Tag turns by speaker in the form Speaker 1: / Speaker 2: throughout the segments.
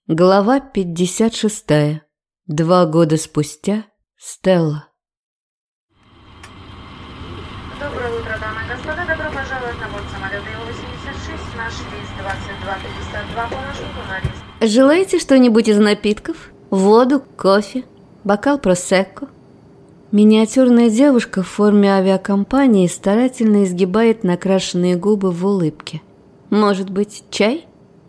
Speaker 1: Глава 56. 2 года спустя. Стелла.
Speaker 2: Доброе утро, дамы и господа. Добро пожаловать на борт самолета Ил-86. Наш рейс 2252 по маршруту на рейс.
Speaker 1: Желаете что-нибудь из напитков? Воду, кофе, бокал просекко? Миниатюрная девушка в форме авиакомпании старательно изгибает накрашенные губы в улыбке. Может быть, чай?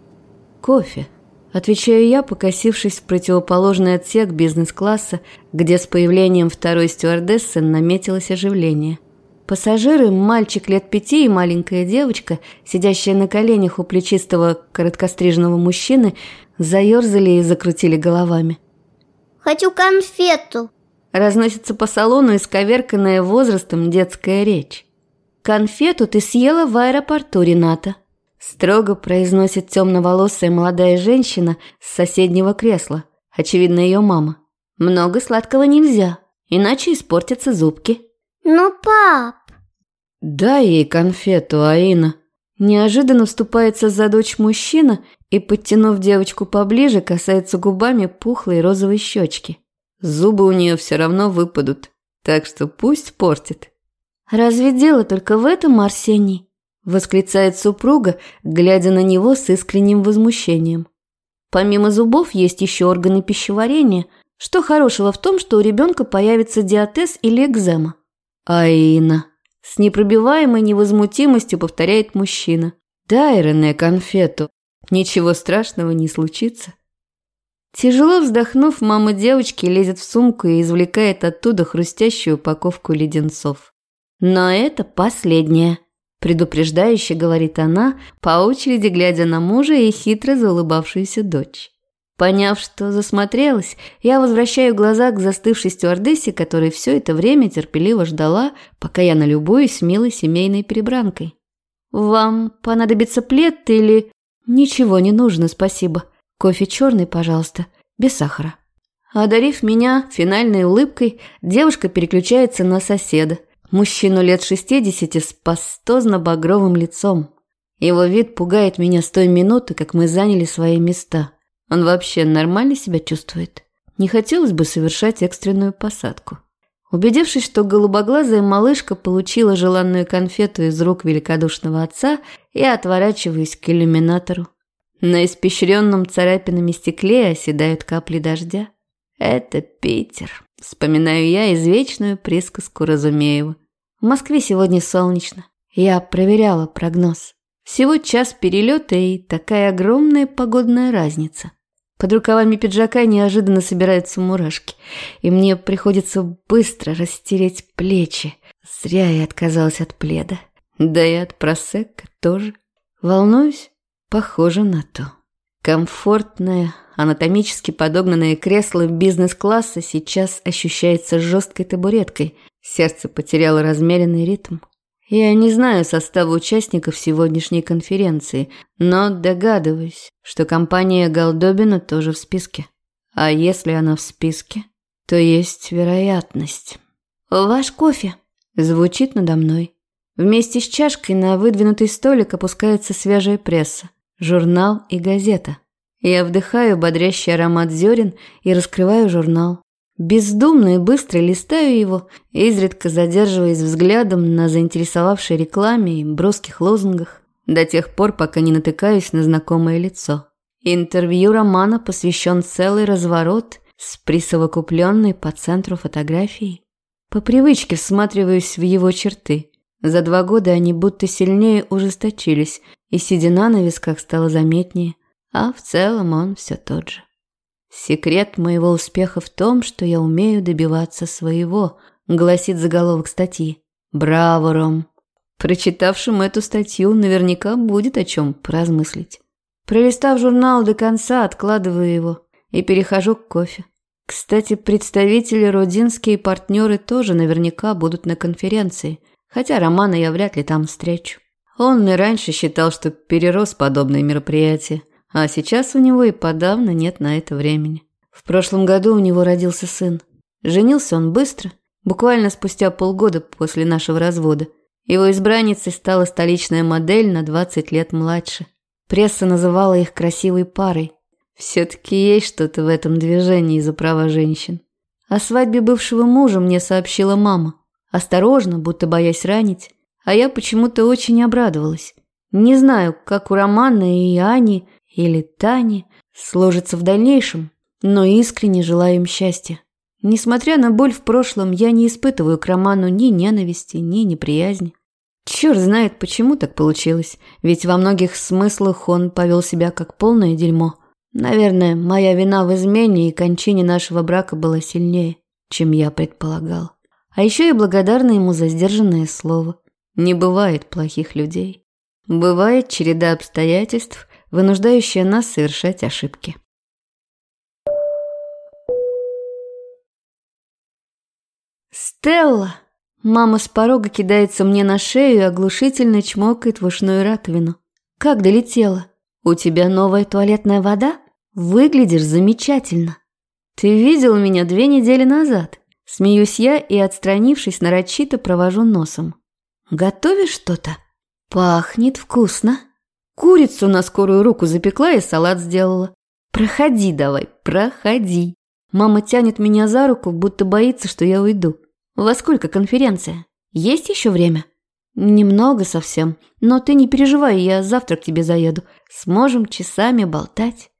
Speaker 1: Кофе. Отвечаю я, покосившись в противоположный отсек бизнес-класса, где с появлением второй стюардессы наметилось оживление. Пассажиры, мальчик лет 5 и маленькая девочка, сидящая на коленях у плечистого короткостриженного мужчины, заерзали и закрутили головами.
Speaker 3: «Хочу конфету!»
Speaker 1: Разносится по салону исковерканная возрастом детская речь. «Конфету ты съела в аэропорту, Рената», строго произносит темноволосая молодая женщина с соседнего кресла, очевидно, ее мама. «Много сладкого нельзя, иначе испортятся зубки».
Speaker 3: «Ну, пап!»
Speaker 1: «Дай ей конфету, Аина!» Неожиданно вступается за дочь мужчина и, подтянув девочку поближе, касается губами пухлой розовой щечки. Зубы у нее все равно выпадут, так что пусть портит. «Разве дело только в этом, Арсений?» Восклицает супруга, глядя на него с искренним возмущением. Помимо зубов есть еще органы пищеварения. Что хорошего в том, что у ребенка появится диатез или экзема? «Аина!» С непробиваемой невозмутимостью повторяет мужчина. «Дай Рене конфету. Ничего страшного не случится». Тяжело вздохнув, мама девочки лезет в сумку и извлекает оттуда хрустящую упаковку леденцов. «Но это последнее», – предупреждающе говорит она, по очереди глядя на мужа и хитро заулыбавшуюся дочь. Поняв, что засмотрелась, я возвращаю глаза к застывшей стюардессе, которая все это время терпеливо ждала, пока я налюбуюсь милой семейной перебранкой. «Вам понадобится плед или...» «Ничего не нужно, спасибо. Кофе черный, пожалуйста, без сахара». Одарив меня финальной улыбкой, девушка переключается на соседа, мужчину лет 60 с пастозно-багровым лицом. Его вид пугает меня с той минуты, как мы заняли свои места. Он вообще нормально себя чувствует? Не хотелось бы совершать экстренную посадку. Убедившись, что голубоглазая малышка получила желанную конфету из рук великодушного отца, я отворачиваюсь к иллюминатору. На испещренном царапинами стекле оседают капли дождя. Это Питер. Вспоминаю я извечную присказку Разумеева. В Москве сегодня солнечно. Я проверяла прогноз. Всего час перелета и такая огромная погодная разница. Под рукавами пиджака неожиданно собираются мурашки, и мне приходится быстро растереть плечи. Зря я отказалась от пледа. Да и от просекко тоже. Волнуюсь? Похоже на то. Комфортное, анатомически подогнанное кресло бизнес-класса сейчас ощущается жесткой табуреткой. Сердце потеряло размеренный ритм. Я не знаю состава участников сегодняшней конференции, но догадываюсь, что компания Голдобина тоже в списке. А если она в списке, то есть вероятность. «Ваш кофе!» звучит надо мной. Вместе с чашкой на выдвинутый столик опускается свежая пресса, журнал и газета. Я вдыхаю бодрящий аромат зерен и раскрываю журнал. Бездумно и быстро листаю его, изредка задерживаясь взглядом на заинтересовавшей рекламе и броских лозунгах, до тех пор, пока не натыкаюсь на знакомое лицо. Интервью романа посвящен целый разворот с присовокупленной по центру фотографией. По привычке всматриваюсь в его черты. За 2 года они будто сильнее ужесточились, и седина на висках стала заметнее, а в целом он все тот же. «Секрет моего успеха в том, что я умею добиваться своего», гласит заголовок статьи. Браво, Ром. Прочитавшим эту статью наверняка будет о чем поразмыслить. Пролистав журнал до конца, откладываю его и перехожу к кофе. Кстати, представители родинские партнеры тоже наверняка будут на конференции, хотя Романа я вряд ли там встречу. Он и раньше считал, что перерос подобные мероприятия. А сейчас у него и подавно нет на это времени. В прошлом году у него родился сын. Женился он быстро, буквально спустя полгода после нашего развода. Его избранницей стала столичная модель на 20 лет младше. Пресса называла их красивой парой. Все-таки есть что-то в этом движении за права женщин. О свадьбе бывшего мужа мне сообщила мама. Осторожно, будто боясь ранить. А я почему-то очень обрадовалась. Не знаю, как у Романа и Ани или Тани сложится в дальнейшем, но искренне желаю им счастья. Несмотря на боль в прошлом, я не испытываю к Роману ни ненависти, ни неприязни. Черт знает, почему так получилось, ведь во многих смыслах он повел себя как полное дерьмо. Наверное, моя вина в измене и кончине нашего брака была сильнее, чем я предполагал. А еще я благодарна ему за сдержанное слово. Не бывает плохих людей. Бывает череда обстоятельств, вынуждающая нас совершать ошибки. «Стелла!» Мама с порога кидается мне на шею и оглушительно чмокает в ушную раковину. «Как долетела? У тебя новая туалетная вода? Выглядишь замечательно!» «Ты видел меня 2 недели назад?» Смеюсь я и, отстранившись, нарочито провожу носом. «Готовишь что-то?» «Пахнет вкусно. Курицу на скорую руку запекла и салат сделала. Проходи давай, проходи». Мама тянет меня за руку, будто боится, что я уйду. «Во сколько конференция? Есть еще время?» «Немного совсем, но ты не переживай, я завтра к тебе заеду. Сможем часами болтать».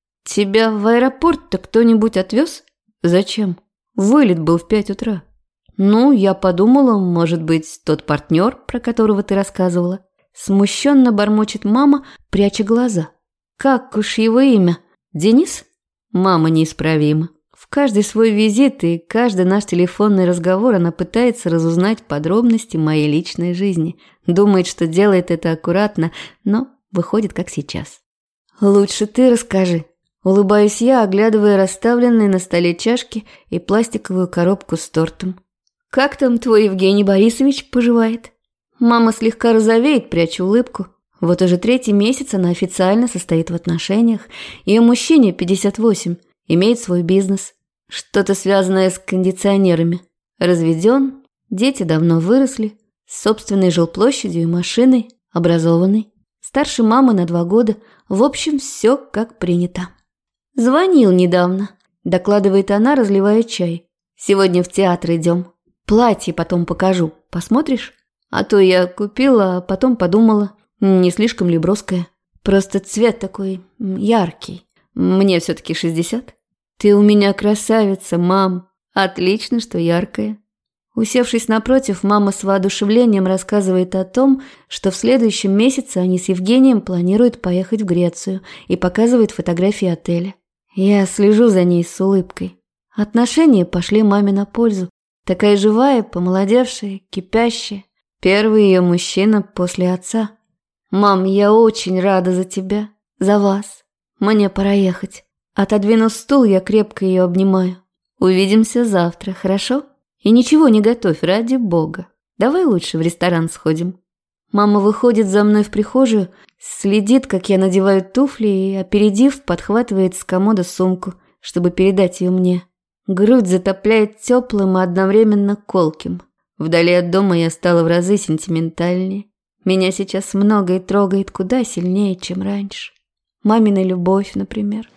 Speaker 1: «Тебя в аэропорт-то кто-нибудь отвез?» «Зачем? Вылет был в 5 утра». «Ну, я подумала, может быть, тот партнер, про которого ты рассказывала». Смущенно бормочет мама, пряча глаза. «Как уж его имя? Денис?» Мама неисправима. В каждый свой визит и каждый наш телефонный разговор она пытается разузнать подробности моей личной жизни. Думает, что делает это аккуратно, но выходит как сейчас. «Лучше ты расскажи». Улыбаюсь я, оглядывая расставленные на столе чашки и пластиковую коробку с тортом. «Как там твой Евгений Борисович поживает?» Мама слегка розовеет, пряча улыбку. Вот уже 3-й месяц она официально состоит в отношениях. Ее мужчине 58, имеет свой бизнес. Что-то связанное с кондиционерами. Разведен, дети давно выросли, с собственной жилплощадью и машиной, образованный. Старше мамы на 2 года. В общем, все как принято. «Звонил недавно», – докладывает она, разливая чай. «Сегодня в театр идем. Платье потом покажу. Посмотришь? А то я купила, а потом подумала, не слишком ли броское. Просто цвет такой яркий. Мне все-таки 60. Ты у меня красавица, мам. Отлично, что яркая». Усевшись напротив, мама с воодушевлением рассказывает о том, что в следующем месяце они с Евгением планируют поехать в Грецию, и показывает фотографии отеля. Я слежу за ней с улыбкой. Отношения пошли маме на пользу. Такая живая, помолодевшая, кипящая. Первый ее мужчина после отца. «Мам, я очень рада за тебя, за вас. Мне пора ехать». Отодвинув стул, я крепко ее обнимаю. «Увидимся завтра, хорошо? И ничего не готовь, ради бога. Давай лучше в ресторан сходим». Мама выходит за мной в прихожую, следит, как я надеваю туфли и, опередив, подхватывает с комода сумку, чтобы передать ее мне. Грудь затопляет теплым и одновременно колким. Вдали от дома я стала в разы сентиментальнее. Меня сейчас многое трогает куда сильнее, чем раньше. Мамина любовь, например.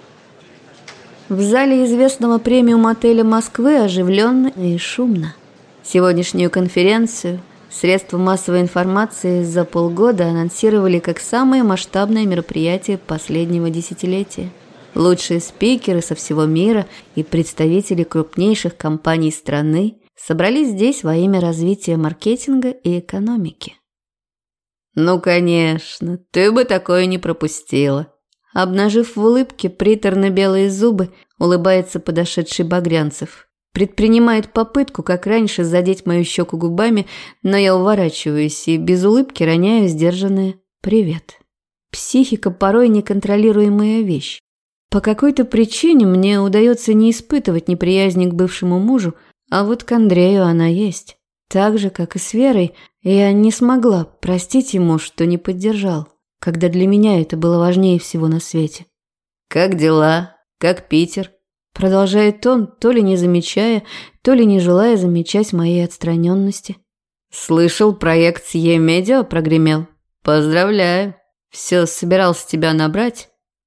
Speaker 1: В зале известного премиум-отеля Москвы оживленно и шумно. Сегодняшнюю конференцию средства массовой информации за полгода анонсировали как самое масштабное мероприятие последнего десятилетия. Лучшие спикеры со всего мира и представители крупнейших компаний страны собрались здесь во имя развития маркетинга и экономики. «Ну, конечно, ты бы такое не пропустила». Обнажив в улыбке приторно-белые зубы, улыбается подошедший Багрянцев. Предпринимает попытку, как раньше, задеть мою щеку губами, но я уворачиваюсь и без улыбки роняю сдержанное «привет». Психика порой неконтролируемая вещь. По какой-то причине мне удается не испытывать неприязни к бывшему мужу, а вот к Андрею она есть. Так же, как и с Верой, я не смогла простить ему, что не поддержал, когда для меня это было важнее всего на свете. «Как дела? Как Питер?» Продолжает он, то ли не замечая, то ли не желая замечать моей отстраненности. «Слышал, проект с Е-Медиа прогремел. Поздравляю. Все собирался тебя набрать.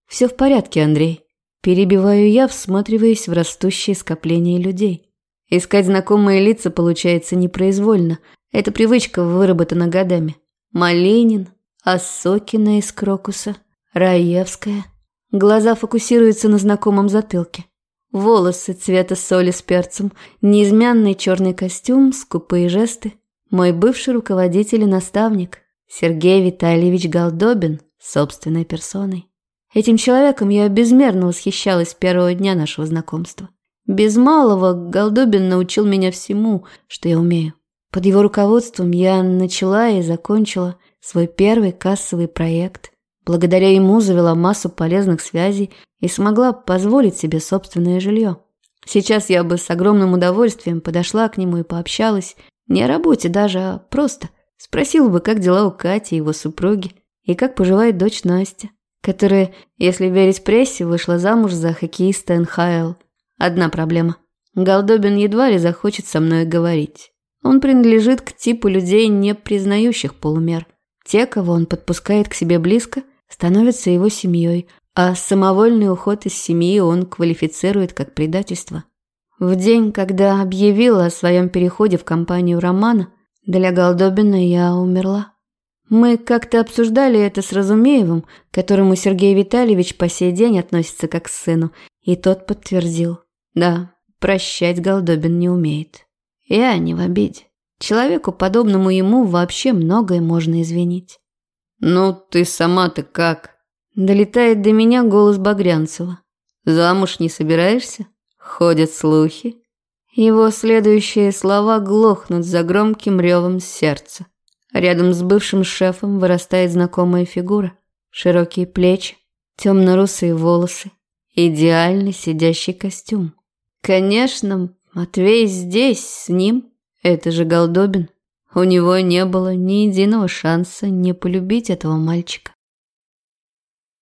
Speaker 1: Все в порядке, Андрей. Перебиваю я, всматриваясь в растущее скопление людей. Искать знакомые лица получается непроизвольно. Эта привычка выработана годами. Малинин, Осокина из Крокуса, Раевская. Глаза фокусируются на знакомом затылке. Волосы цвета соли с перцем, неизменный черный костюм, скупые жесты. Мой бывший руководитель и наставник Сергей Витальевич Голдобин собственной персоной. Этим человеком я безмерно восхищалась с первого дня нашего знакомства. Без малого Голдобин научил меня всему, что я умею. Под его руководством я начала и закончила свой первый кассовый проект. Благодаря ему завела массу полезных связей и смогла позволить себе собственное жилье. Сейчас я бы с огромным удовольствием подошла к нему и пообщалась. Не о работе даже, а просто. Спросила бы, как дела у Кати и его супруги, и как поживает дочь Настя, которая, если верить прессе, вышла замуж за хоккеиста НХЛ. Одна проблема. Голдобин едва ли захочет со мной говорить. Он принадлежит к типу людей, не признающих полумер. Те, кого он подпускает к себе близко, становятся его семьей, а самовольный уход из семьи он квалифицирует как предательство. В день, когда объявила о своем переходе в компанию Романа, для Голдобина я умерла. Мы как-то обсуждали это с Разумеевым, к которому Сергей Витальевич по сей день относится как к сыну, и тот подтвердил. Да, прощать Голдобин не умеет. Я не в обиде. Человеку, подобному ему, вообще многое можно извинить. «Ну, ты сама-то как?» Долетает до меня голос Багрянцева. «Замуж не собираешься? Ходят слухи». Его следующие слова глохнут за громким ревом сердца. Рядом с бывшим шефом вырастает знакомая фигура. Широкие плечи, темно-русые волосы, идеально сидящий костюм. Конечно, Матвей здесь, с ним. Это же Голдобин. У него не было ни единого шанса не полюбить этого мальчика.